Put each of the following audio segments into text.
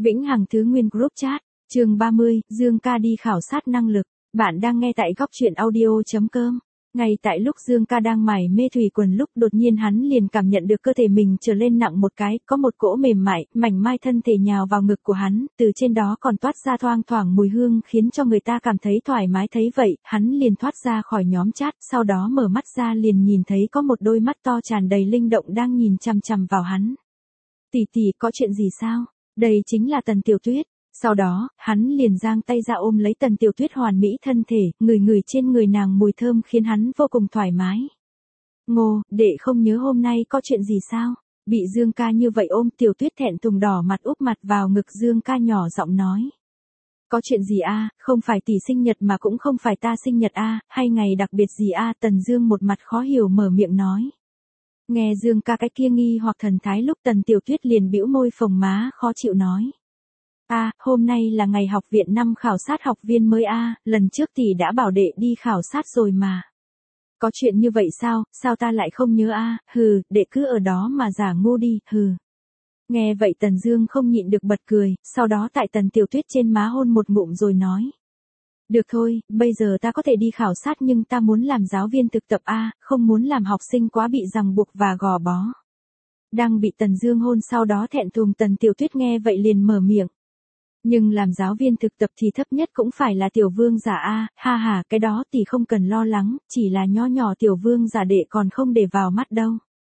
Vĩnh Hằng Thứ Nguyên Group Chat, chương 30, Dương Ca đi khảo sát năng lực. Bạn đang nghe tại góc truyện audio.com. Ngay tại lúc Dương Ca đang mải mê thủy quần lúc đột nhiên hắn liền cảm nhận được cơ thể mình trở lên nặng một cái, có một cỗ mềm mại, mảnh mai thân thể nhào vào ngực của hắn, từ trên đó còn toát ra thoang thoảng mùi hương khiến cho người ta cảm thấy thoải mái. Thấy vậy, hắn liền thoát ra khỏi nhóm chat, sau đó mở mắt ra liền nhìn thấy có một đôi mắt to tràn đầy linh động đang nhìn chằm chằm vào hắn. Tỷ tỷ, có chuyện gì sao? Đây chính là Tần Tiểu Tuyết. Sau đó, hắn liền giang tay ra ôm lấy Tần Tiểu Tuyết hoàn mỹ thân thể, ngửi trên người nàng mùi thơm khiến hắn vô cùng thoải mái. Ngô, đệ không nhớ hôm nay có chuyện gì sao? Bị Dương Ca như vậy ôm, Tiểu Tuyết thẹn thùng đỏ mặt úp mặt vào ngực Dương Ca nhỏ giọng nói. Có chuyện gì a? Không phải tỷ sinh nhật mà cũng không phải ta sinh nhật a, hay ngày đặc biệt gì a? Tần Dương một mặt khó hiểu mở miệng nói. Nghe Dương Ca cái kia nghi hoặc thần thái lúc Tần Tiểu Tuyết liền bĩu môi phồng má khó chịu nói. Hôm nay là ngày học viện năm khảo sát học viên mới lần trước tỷ đã bảo đệ đi khảo sát rồi mà. Có chuyện như vậy sao ta lại không nhớ đệ cứ ở đó mà giả ngu đi, Nghe vậy Tần Dương không nhịn được bật cười, sau đó tại Tần Tiểu Tuyết trên má hôn một ngụm rồi nói. Được thôi, bây giờ ta có thể đi khảo sát nhưng ta muốn làm giáo viên thực tập không muốn làm học sinh quá bị ràng buộc và gò bó. Đang bị Tần Dương hôn sau đó thẹn thùng Tần Tiểu Tuyết nghe vậy liền mở miệng. Nhưng làm giáo viên thực tập thì thấp nhất cũng phải là tiểu vương giả cái đó tỷ không cần lo lắng, chỉ là nho nhỏ tiểu vương giả đệ còn không để vào mắt đâu.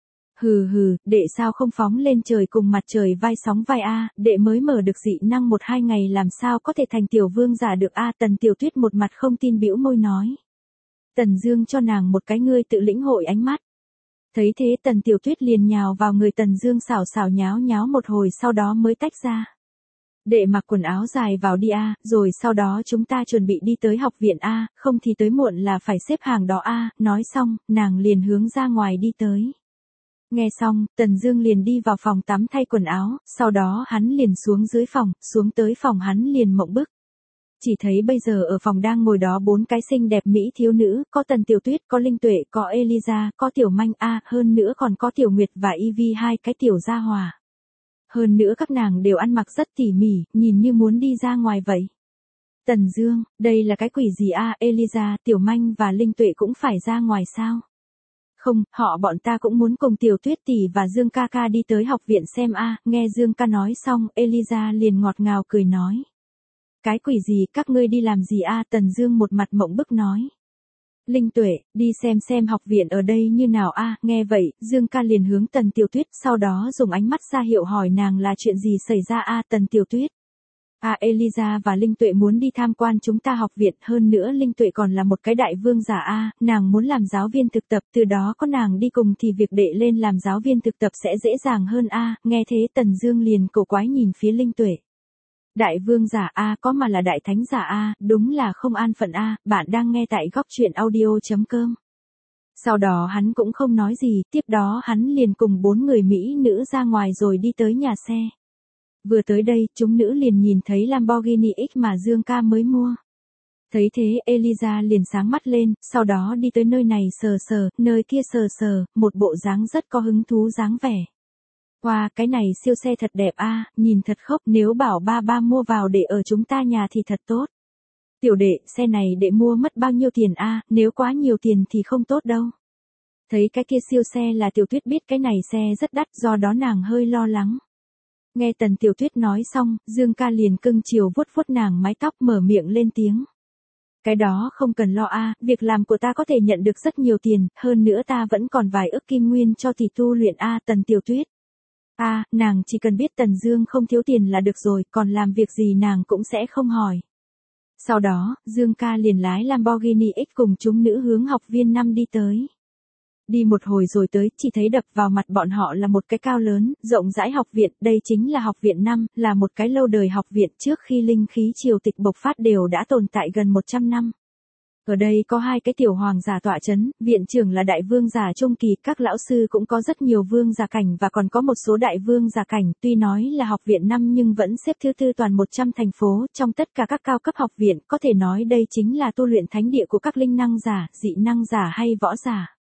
Đệ sao không phóng lên trời cùng mặt trời vai sóng vai đệ mới mở được dị năng 1-2 ngày làm sao có thể thành tiểu vương giả được Tần Tiểu Tuyết một mặt không tin bĩu môi nói. Tần Dương cho nàng một cái ngươi tự lĩnh hội ánh mắt. Thấy thế Tần Tiểu Tuyết liền nhào vào người Tần Dương xảo nháo nháo một hồi sau đó mới tách ra. Đệ mặc quần áo dài vào đi rồi sau đó chúng ta chuẩn bị đi tới học viện không thì tới muộn là phải xếp hàng đó nói xong, nàng liền hướng ra ngoài đi tới. Nghe xong, Tần Dương liền đi vào phòng tắm thay quần áo, sau đó hắn liền xuống dưới phòng, xuống tới phòng hắn liền mộng bức. Chỉ thấy bây giờ ở phòng đang ngồi đó 4 cái xinh đẹp mỹ thiếu nữ, có Tần Tiểu Tuyết, có Linh Tuệ, có Eliza, có Tiểu Manh hơn nữa còn có Tiểu Nguyệt và Ivy hai cái tiểu gia hỏa. Hơn nữa các nàng đều ăn mặc rất tỉ mỉ, nhìn như muốn đi ra ngoài vậy. Tần Dương, đây là cái quỷ gì Eliza, Tiểu Manh và Linh Tuệ cũng phải ra ngoài sao? Không, bọn ta cũng muốn cùng Tiểu Tuyết tỷ và Dương ca ca đi tới học viện xem nghe Dương ca nói xong, Eliza liền ngọt ngào cười nói. Cái quỷ gì, các ngươi đi làm gì Tần Dương một mặt mộng bức nói. Linh Tuệ, đi xem học viện ở đây như nào nghe vậy, Dương ca liền hướng Tần Tiểu Tuyết, sau đó dùng ánh mắt ra hiệu hỏi nàng là chuyện gì xảy ra Tần Tiểu Tuyết. Eliza và Linh Tuệ muốn đi tham quan chúng ta học viện, hơn nữa Linh Tuệ còn là một cái đại vương giả nàng muốn làm giáo viên thực tập, từ đó có nàng đi cùng thì việc đệ lên làm giáo viên thực tập sẽ dễ dàng hơn nghe thế Tần Dương liền cổ quái nhìn phía Linh Tuệ. Đại vương giả có mà là đại thánh giả đúng là không an phận bạn đang nghe tại góc truyện audio.com. Sau đó hắn cũng không nói gì, tiếp đó hắn liền cùng 4 người mỹ nữ ra ngoài rồi đi tới nhà xe. Vừa tới đây, chúng nữ liền nhìn thấy Lamborghini X mà Dương ca mới mua. Thấy thế Eliza liền sáng mắt lên, sau đó đi tới nơi này sờ, nơi kia sờ, một bộ dáng rất có hứng thú dáng vẻ. Wow, cái này siêu xe thật đẹp nhìn thật khốc, nếu bảo ba mua vào để ở chúng ta nhà thì thật tốt. Tiểu đệ, xe này đệ mua mất bao nhiêu tiền nếu quá nhiều tiền thì không tốt đâu. Thấy cái kia siêu xe là Tiểu Tuyết biết cái này xe rất đắt, do đó nàng hơi lo lắng. Nghe Tần Tiểu Tuyết nói xong, Dương ca liền cưng chiều vuốt nàng mái tóc mở miệng lên tiếng. Cái đó không cần lo việc làm của ta có thể nhận được rất nhiều tiền, hơn nữa ta vẫn còn vài ức kim nguyên cho tỷ tu luyện Tần Tiểu Tuyết. Nàng chỉ cần biết Tần Dương không thiếu tiền là được rồi, còn làm việc gì nàng cũng sẽ không hỏi. Sau đó, Dương ca liền lái Lamborghini X cùng chúng nữ hướng học viên 5 đi tới. Đi một hồi rồi tới, chỉ thấy đập vào mặt bọn họ là một cái cao lớn, rộng rãi học viện, đây chính là học viện 5, là một cái lâu đời học viện trước khi linh khí triều tịch bộc phát đều đã tồn tại gần 100 năm. Ở đây có 2 cái tiểu hoàng giả tọa chấn, viện trưởng là đại vương giả trung kỳ, các lão sư cũng có rất nhiều vương giả cảnh và còn có một số đại vương giả cảnh, tuy nói là học viện 5 nhưng vẫn xếp thứ 4 toàn 100 thành phố, trong tất cả các cao cấp học viện, có thể nói đây chính là tu luyện thánh địa của các linh năng giả, dị năng giả hay võ giả.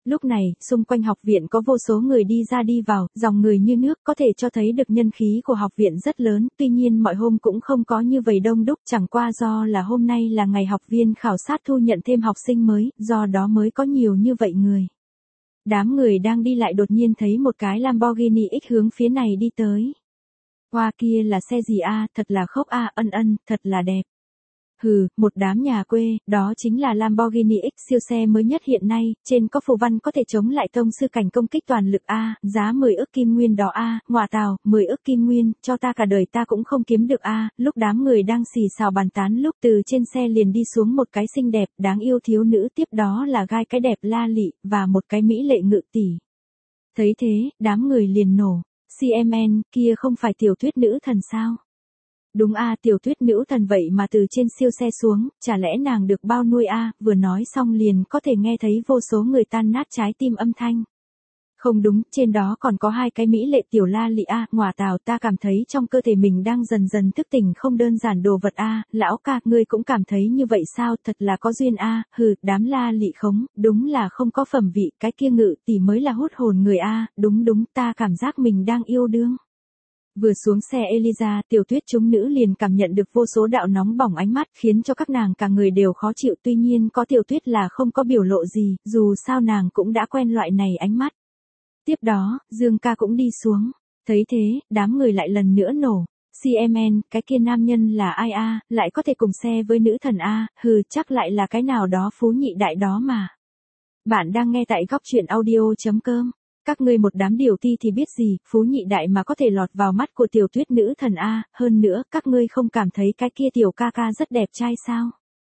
Lúc này, xung quanh học viện có vô số người đi ra đi vào, dòng người như nước, có thể cho thấy được nhân khí của học viện rất lớn, tuy nhiên mọi hôm cũng không có như vậy đông đúc, chẳng qua do là hôm nay là ngày học viên khảo sát thu nhận thêm học sinh mới, do đó mới có nhiều như vậy người. Đám người đang đi lại đột nhiên thấy một cái Lamborghini X hướng phía này đi tới. Hoa kia là xe gì a, thật là khốc a, thật là đẹp. Hừ, một đám nhà quê, đó chính là Lamborghini X siêu xe mới nhất hiện nay, trên có phù văn có thể chống lại tông sư cảnh công kích toàn lực a, giá 10 ức kim nguyên đó a, ngọa tào, 10 ức kim nguyên, cho ta cả đời ta cũng không kiếm được a. Lúc đám người đang xì xào bàn tán lúc từ trên xe liền đi xuống một cái xinh đẹp, đáng yêu thiếu nữ, tiếp đó là gai cái đẹp La Lị và một cái mỹ lệ Ngự tỷ. Thấy thế, đám người liền nổ, CMN, kia không phải tiểu thuyết nữ thần sao? Đúng a, tiểu thuyết nữ thần vậy mà từ trên siêu xe xuống, chả lẽ nàng được bao nuôi a, vừa nói xong liền có thể nghe thấy vô số người tan nát trái tim âm thanh. Không đúng, trên đó còn có hai cái mỹ lệ tiểu La Lị a, ngọa tào, ta cảm thấy trong cơ thể mình đang dần dần thức tỉnh không đơn giản đồ vật a, lão ca, ngươi cũng cảm thấy như vậy sao, thật là có duyên a, hừ, đám La Lị khống, đúng là không có phẩm vị, cái kia Ngự tỷ mới là hút hồn người a, đúng, ta cảm giác mình đang yêu đương. Vừa xuống xe Eliza, tiểu tuyết chúng nữ liền cảm nhận được vô số đạo nóng bỏng ánh mắt khiến cho các nàng cả người đều khó chịu, tuy nhiên có tiểu tuyết là không có biểu lộ gì, dù sao nàng cũng đã quen loại này ánh mắt. Tiếp đó, Dương ca cũng đi xuống. Thấy thế, đám người lại lần nữa nổ. CMN, cái kia nam nhân là ai a, lại có thể cùng xe với nữ thần a, hừ, chắc lại là cái nào đó phú nhị đại đó mà. Bạn đang nghe tại góc truyện audio.com. Các ngươi một đám điều ti thì biết gì, phú nhị đại mà có thể lọt vào mắt của tiểu tuyết nữ thần a, hơn nữa, các ngươi không cảm thấy cái kia tiểu ca ca rất đẹp trai sao?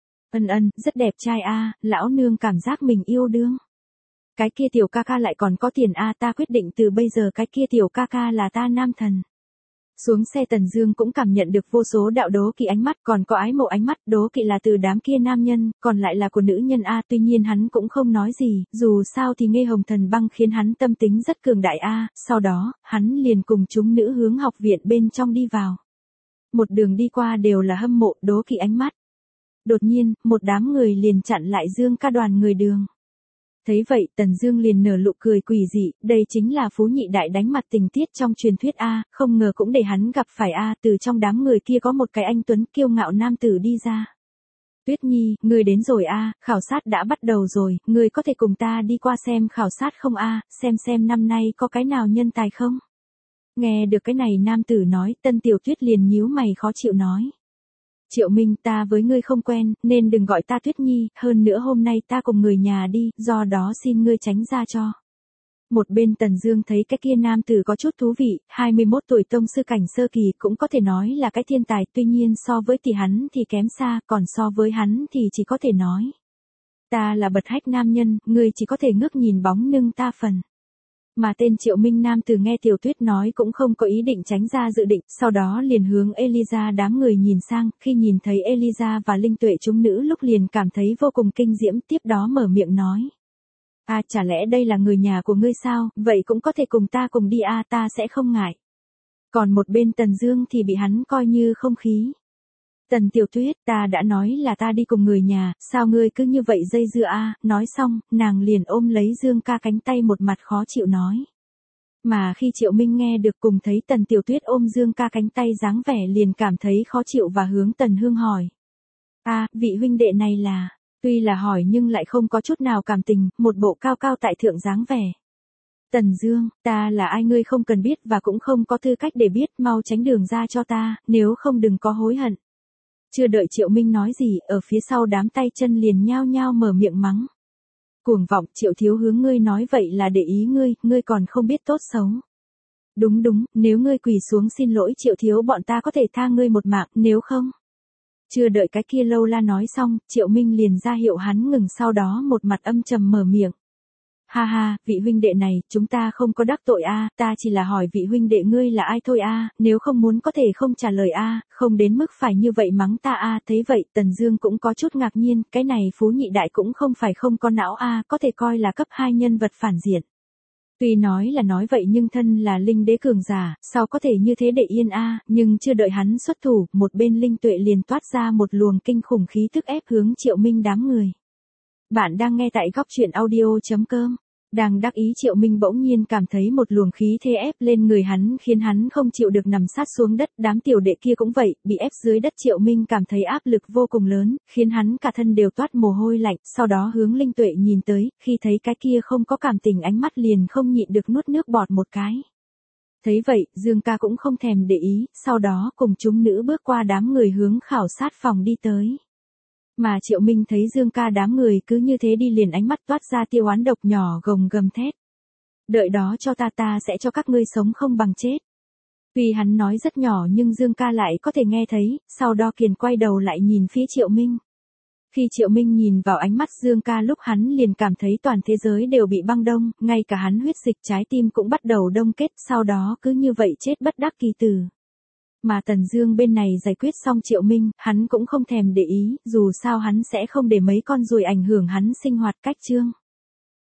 Rất đẹp trai a, lão nương cảm giác mình yêu đương. Cái kia tiểu ca ca lại còn có tiền a, ta quyết định từ bây giờ cái kia tiểu ca ca là ta nam thần. Xuống xe Tần Dương cũng cảm nhận được vô số đạo đố kỵ ánh mắt, còn có ái mộ ánh mắt, đố kỵ là từ đám kia nam nhân, còn lại là của nữ nhân a, tuy nhiên hắn cũng không nói gì, dù sao thì Nghe Hồng Thần Băng khiến hắn tâm tính rất cường đại a, sau đó, hắn liền cùng chúng nữ hướng học viện bên trong đi vào. Một đường đi qua đều là hâm mộ, đố kỵ ánh mắt. Đột nhiên, một đám người liền chặn lại Dương ca đoàn người đường. Thấy vậy, Tần Dương liền nở nụ cười quỷ dị, đây chính là phú nhị đại đánh mặt tình tiết trong truyền thuyết a, không ngờ cũng để hắn gặp phải a, từ trong đám người kia có một cái anh tuấn kiêu ngạo nam tử đi ra. Tuyết Nhi, ngươi đến rồi a, khảo sát đã bắt đầu rồi, ngươi có thể cùng ta đi qua xem khảo sát không a, xem năm nay có cái nào nhân tài không? Nghe được cái này nam tử nói, Tân Tiểu Tuyết liền nhíu mày khó chịu nói. Triệu Minh, ta với ngươi không quen, nên đừng gọi ta Tuyết Nhi, hơn nữa hôm nay ta cùng người nhà đi, do đó xin ngươi tránh ra cho. Một bên Tần Dương thấy cái kia nam tử có chút thú vị, 21 tuổi tông sư cảnh sơ kỳ cũng có thể nói là cái thiên tài, tuy nhiên so với tỷ hắn thì kém xa, còn so với hắn thì chỉ có thể nói. Ta là bật hách nam nhân, ngươi chỉ có thể ngước nhìn bóng lưng ta phần. Mà tên Triệu Minh nam tử nghe Tiểu Tuyết nói cũng không có ý định tránh ra dự định, sau đó liền hướng Eliza đám người nhìn sang, khi nhìn thấy Eliza và Linh Tuệ chúng nữ lúc liền cảm thấy vô cùng kinh diễm, tiếp đó mở miệng nói. À, chả lẽ đây là người nhà của ngươi sao, vậy cũng có thể cùng ta cùng đi a, ta sẽ không ngại. Còn một bên Tần Dương thì bị hắn coi như không khí. Tần Tiểu Tuyết, ta đã nói là ta đi cùng người nhà, sao ngươi cứ như vậy dây dưa a, nói xong, nàng liền ôm lấy Dương ca cánh tay một mặt khó chịu nói. Mà khi Triệu Minh nghe được cùng thấy Tần Tiểu Tuyết ôm Dương ca cánh tay dáng vẻ liền cảm thấy khó chịu và hướng Tần Hương hỏi. À, vị huynh đệ này là, tuy là hỏi nhưng lại không có chút nào cảm tình, một bộ cao cao tại thượng dáng vẻ. Tần Dương, ta là ai ngươi không cần biết và cũng không có tư cách để biết, mau tránh đường ra cho ta, nếu không đừng có hối hận. Chưa đợi Triệu Minh nói gì, ở phía sau đám tay chân liền nhao nhao mở miệng mắng. Cuồng vọng, Triệu thiếu hướng ngươi nói vậy là để ý ngươi còn không biết tốt xấu. Đúng, nếu ngươi quỳ xuống xin lỗi Triệu thiếu bọn ta có thể tha ngươi một mạng, nếu không. Chưa đợi cái kia lâu la nói xong, Triệu Minh liền ra hiệu hắn ngừng, sau đó một mặt âm trầm mở miệng. Ha ha, vị huynh đệ này, chúng ta không có đắc tội a, ta chỉ là hỏi vị huynh đệ ngươi là ai thôi a, nếu không muốn có thể không trả lời a, không đến mức phải như vậy mắng ta a. Thấy vậy, Tần Dương cũng có chút ngạc nhiên, cái này phú nhị đại cũng không phải không có não a, có thể coi là cấp 2 nhân vật phản diện. Tuy nói là nói vậy nhưng thân là linh đế cường giả, sao có thể như thế để yên a, nhưng chưa đợi hắn xuất thủ, một bên Linh Tuệ liền toát ra một luồng kinh khủng khí tức ép hướng Triệu Minh đám người. Bạn đang nghe tại góc truyện audio.com. Đang đắc ý Triệu Minh bỗng nhiên cảm thấy một luồng khí thế ép lên người hắn khiến hắn không chịu được nằm sát xuống đất, đám tiểu đệ kia cũng vậy, bị ép dưới đất Triệu Minh cảm thấy áp lực vô cùng lớn, khiến hắn cả thân đều toát mồ hôi lạnh, sau đó hướng Linh Tuệ nhìn tới, khi thấy cái kia không có cảm tình ánh mắt liền không nhịn được nuốt nước bọt một cái. Thấy vậy, Dương ca cũng không thèm để ý, sau đó cùng chúng nữ bước qua đám người hướng khảo sát phòng đi tới. Mà Triệu Minh thấy Dương ca đám người cứ như thế đi liền ánh mắt toát ra tiêu oán độc nhỏ gồng gầm thét. Đợi đó cho ta sẽ cho các ngươi sống không bằng chết. Tuy hắn nói rất nhỏ nhưng Dương ca lại có thể nghe thấy, sau đó Kiền quay đầu lại nhìn phía Triệu Minh. Khi Triệu Minh nhìn vào ánh mắt Dương ca lúc hắn liền cảm thấy toàn thế giới đều bị băng đông, ngay cả hắn huyết dịch trái tim cũng bắt đầu đông kết, sau đó cứ như vậy chết bất đắc kỳ tử. Mà Tần Dương bên này giải quyết xong Triệu Minh, hắn cũng không thèm để ý, dù sao hắn sẽ không để mấy con ruồi ảnh hưởng hắn sinh hoạt cách chương.